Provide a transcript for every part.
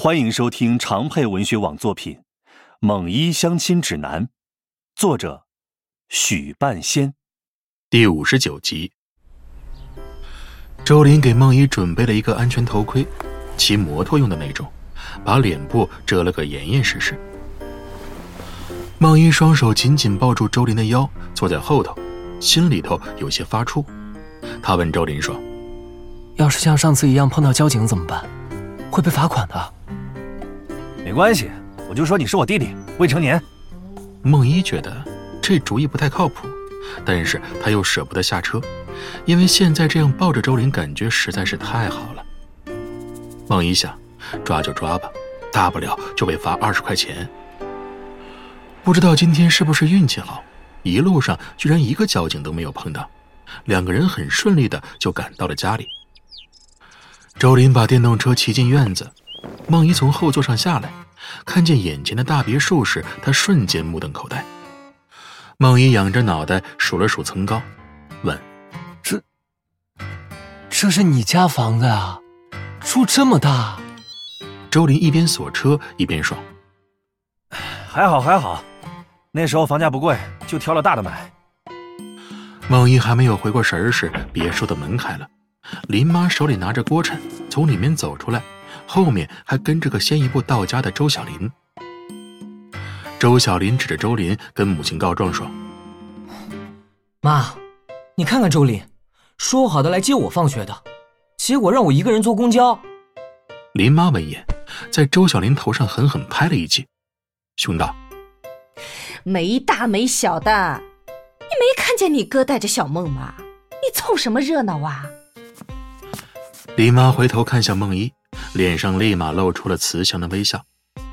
欢迎收听长配文学网作品《猛一相亲指南》，作者许半仙， 第59集。周林给梦一准备了一个安全头盔，骑摩托用的那种，把脸部遮了个严严实实。梦一双手紧紧抱住周林的腰，坐在后头，心里头有些发怵。他问周林说： 要是像上次一样碰到交警怎么办？会被罚款的。 没关系，我就说你是我弟弟，未成年。 梦一觉得这主意不太靠谱，但是他又舍不得下车，因为现在这样抱着周林感觉实在是太好了。梦一想，抓就抓吧，大不了就被罚20块钱。不知道今天是不是运气好，一路上居然一个交警都没有碰到，两个人很顺利的就赶到了家里。周林把电动车骑进院子，梦一从后座上下来，看见眼前的大别墅时，他瞬间目瞪口呆。梦一仰着脑袋数了数层高，问： 这是你家房子啊？住这么大？ 周林一边锁车一边说： 还好，那时候房价不贵，就挑了大的买。 梦一还没有回过神时，别墅的门开了，林妈手里拿着锅铲从里面走出来，后面还跟着个先一步到家的周小林。周小林指着周林跟母亲告状说： 妈，你看看周林，说好的来接我放学的，结果让我一个人坐公交。 林妈闻言在周小林头上狠狠拍了一记，凶道： 没大没小的，你没看见你哥带着小梦吗？你凑什么热闹啊？ 林妈回头看向梦一，脸上立马露出了慈祥的微笑。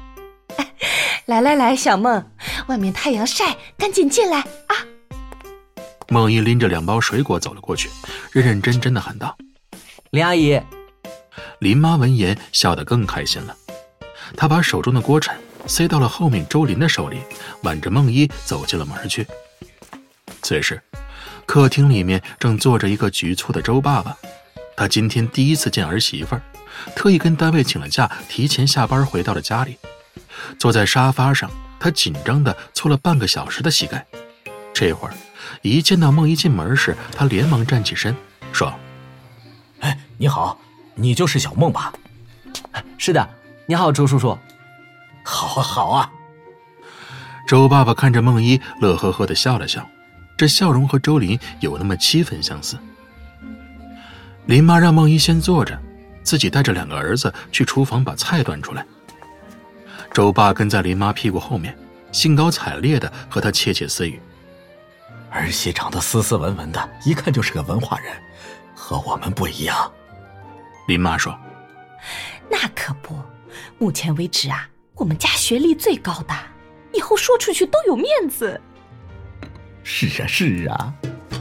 来，小梦，外面太阳晒，赶紧进来啊！ 梦一拎着2包水果走了过去，认认真真的喊道： 林阿姨。 林妈闻言笑得更开心了，她把手中的锅铲塞到了后面周林的手里，挽着梦一走进了门去。此时客厅里面正坐着一个局促的周爸爸，他今天第一次见儿媳妇儿，特意跟单位请了假，提前下班回到了家里。坐在沙发上，他紧张地搓了半个小时的膝盖。这会儿一见到梦一进门时，他连忙站起身说： 你好，你就是小梦吧？ 是的，你好，周叔叔。 好啊。 周爸爸看着梦一乐呵呵地笑了笑，这笑容和周林有那么7分相似。林妈让梦一先坐着，自己带着2个儿子去厨房把菜端出来。周爸跟在林妈屁股后面，兴高采烈地和她窃窃私语： 儿媳长得斯斯文文的，一看就是个文化人，和我们不一样。 林妈说： 那可不，目前为止啊，我们家学历最高的，以后说出去都有面子。 是啊。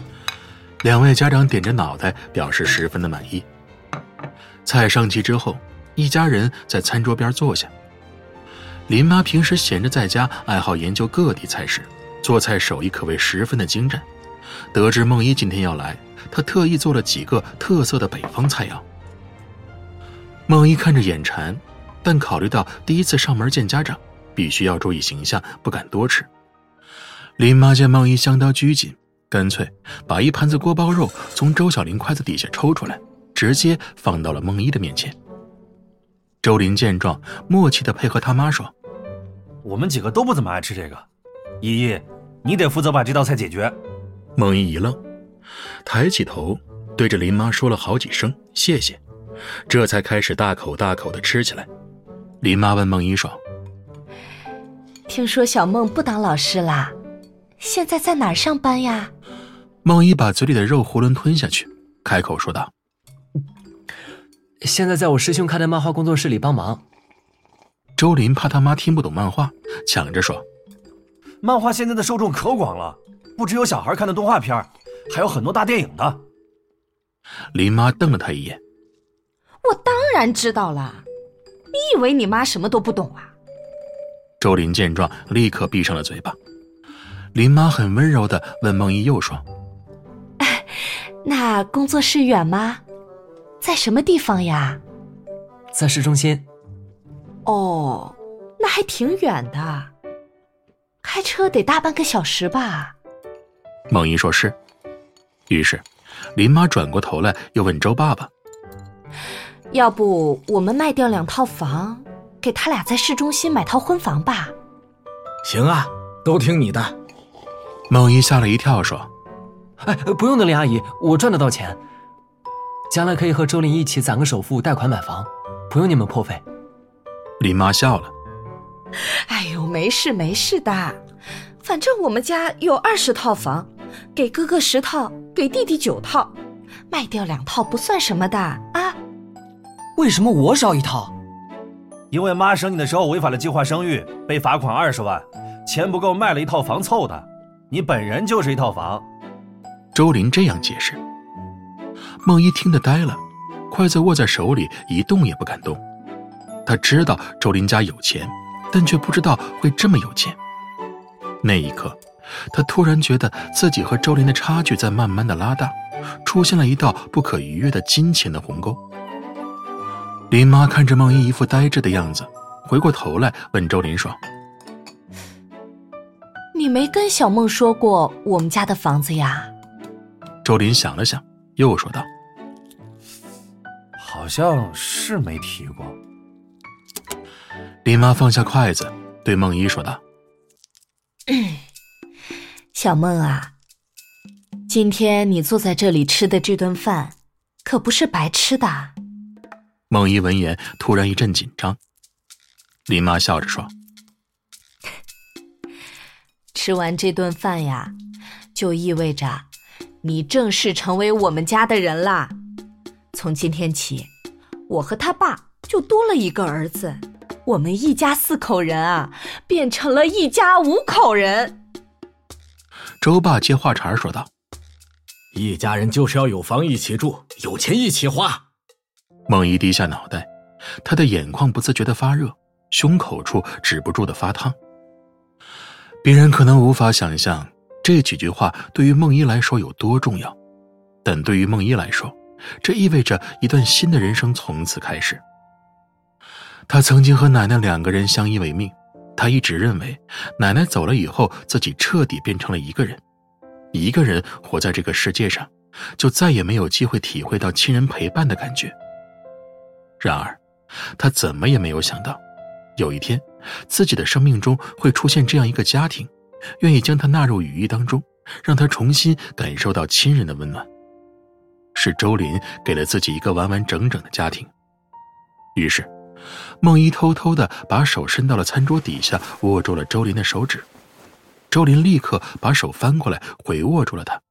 2位家长点着脑袋表示十分的满意。菜上齐之后，一家人在餐桌边坐下。林妈平时闲着在家，爱好研究各地菜式，做菜手艺可谓十分的精湛。得知梦一今天要来，她特意做了几个特色的北方菜肴。梦一看着眼馋，但考虑到第一次上门见家长，必须要注意形象，不敢多吃。林妈见梦一相当拘谨，干脆把一盘子锅包肉从周小林筷子底下抽出来，直接放到了梦一的面前。周林见状，默契地配合他妈说： 我们几个都不怎么爱吃这个，依依，你得负责把这道菜解决。 梦一一愣，抬起头对着林妈说了好几声谢谢，这才开始大口大口地吃起来。林妈问梦一说： 听说小梦不当老师啦，现在在哪儿上班呀？ 梦一把嘴里的肉囫囵吞下去，开口说道： 现在在我师兄开的漫画工作室里帮忙。 周林怕他妈听不懂漫画，抢着说： 漫画现在的受众可广了，不只有小孩看的动画片，还有很多大电影的。 林妈瞪了他一眼： 我当然知道了，你以为你妈什么都不懂啊？ 周林见状立刻闭上了嘴巴。林妈很温柔地问梦一又说： 那工作室远吗？在什么地方呀？ 在市中心。 哦，那还挺远的，开车得大半个小时吧？ 梦一说是。于是林妈转过头来又问周爸爸， 要不我们卖掉2套房，给他俩在市中心买套婚房吧？ 行啊，都听你的。 梦一吓了一跳说， 哎，不用的，林阿姨，我赚得到钱，将来可以和周林一起攒个首付贷款买房，不用你们破费。 林妈笑了， 哎呦，没事的，反正我们家有20套房，给哥哥10套，给弟弟9套，卖掉2套不算什么的啊。 为什么我少1套？ 因为妈生你的时候违反了计划生育，被罚款20万，钱不够卖了1套房凑的，你本人就是1套房。 周林这样解释。梦一听得呆了，筷子握在手里一动也不敢动。他知道周林家有钱，但却不知道会这么有钱。那一刻，他突然觉得自己和周林的差距在慢慢的拉大，出现了一道不可逾越的金钱的鸿沟。林妈看着梦一一副呆滞的样子，回过头来问周林说， 你没跟小梦说过我们家的房子呀？ 周林想了想，又说道， 好像是没提过。 林妈放下筷子，对梦一说道， 小梦啊，今天你坐在这里吃的这顿饭可不是白吃的。 梦一闻言突然一阵紧张。林妈笑着说， 吃完这顿饭呀，就意味着你正式成为我们家的人啦。从今天起，我和他爸就多了一个儿子，我们一家4口人啊，变成了一家5口人。 周爸接话茬说道， 一家人就是要有房一起住，有钱一起花。 梦一低下脑袋，他的眼眶不自觉地发热，胸口处止不住地发烫。别人可能无法想象这几句话对于梦一来说有多重要，但对于梦一来说，这意味着一段新的人生从此开始。他曾经和奶奶2个人相依为命，他一直认为奶奶走了以后，自己彻底变成了一个人，一个人活在这个世界上，就再也没有机会体会到亲人陪伴的感觉。然而他怎么也没有想到，有一天自己的生命中会出现这样一个家庭，愿意将他纳入羽翼当中，让他重新感受到亲人的温暖。是周林给了自己一个完完整整的家庭。于是梦一偷偷地把手伸到了餐桌底下，握住了周林的手指。周林立刻把手翻过来回握住了他。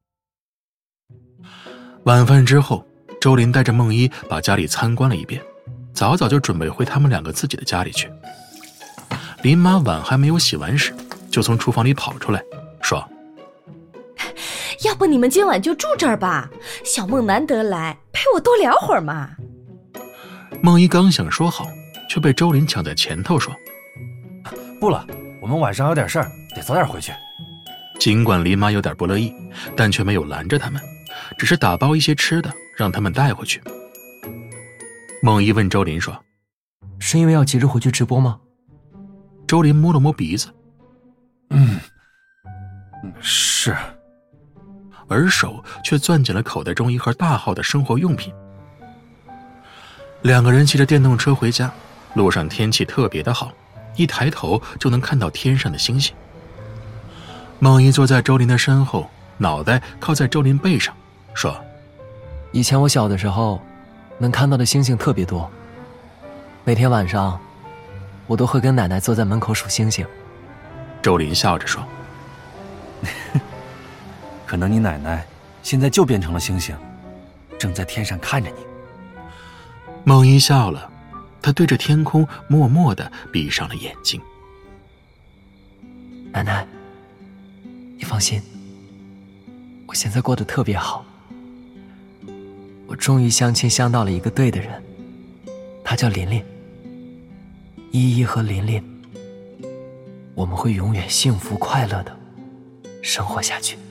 晚饭之后，周林带着梦一把家里参观了一遍，早早就准备回他们2个自己的家里去。林妈碗还没有洗完时，就从厨房里跑出来说， 要不你们今晚就住这儿吧，小梦难得来，陪我多聊会儿嘛。 梦一刚想说好，却被周林抢在前头说， 不了，我们晚上有点事儿，得早点回去。 尽管林妈有点不乐意，但却没有拦着他们，只是打包一些吃的让他们带回去。梦一问周林说， 是因为要急着回去直播吗？ 周林摸了摸鼻子， 是， 而手却攥紧了口袋中一盒大号的生活用品。2个人骑着电动车回家，路上天气特别的好，一抬头就能看到天上的星星。梦一坐在周林的身后，脑袋靠在周林背上，说， 以前我小的时候能看到的星星特别多，每天晚上我都会跟奶奶坐在门口数星星。 周林笑着说， 可能你奶奶现在就变成了星星，正在天上看着你。 梦一笑了，他对着天空默默地闭上了眼睛。 奶奶，你放心，我现在过得特别好。我终于相亲相到了一个对的人，他叫琳琳。依依和琳琳，我们会永远幸福快乐的生活下去。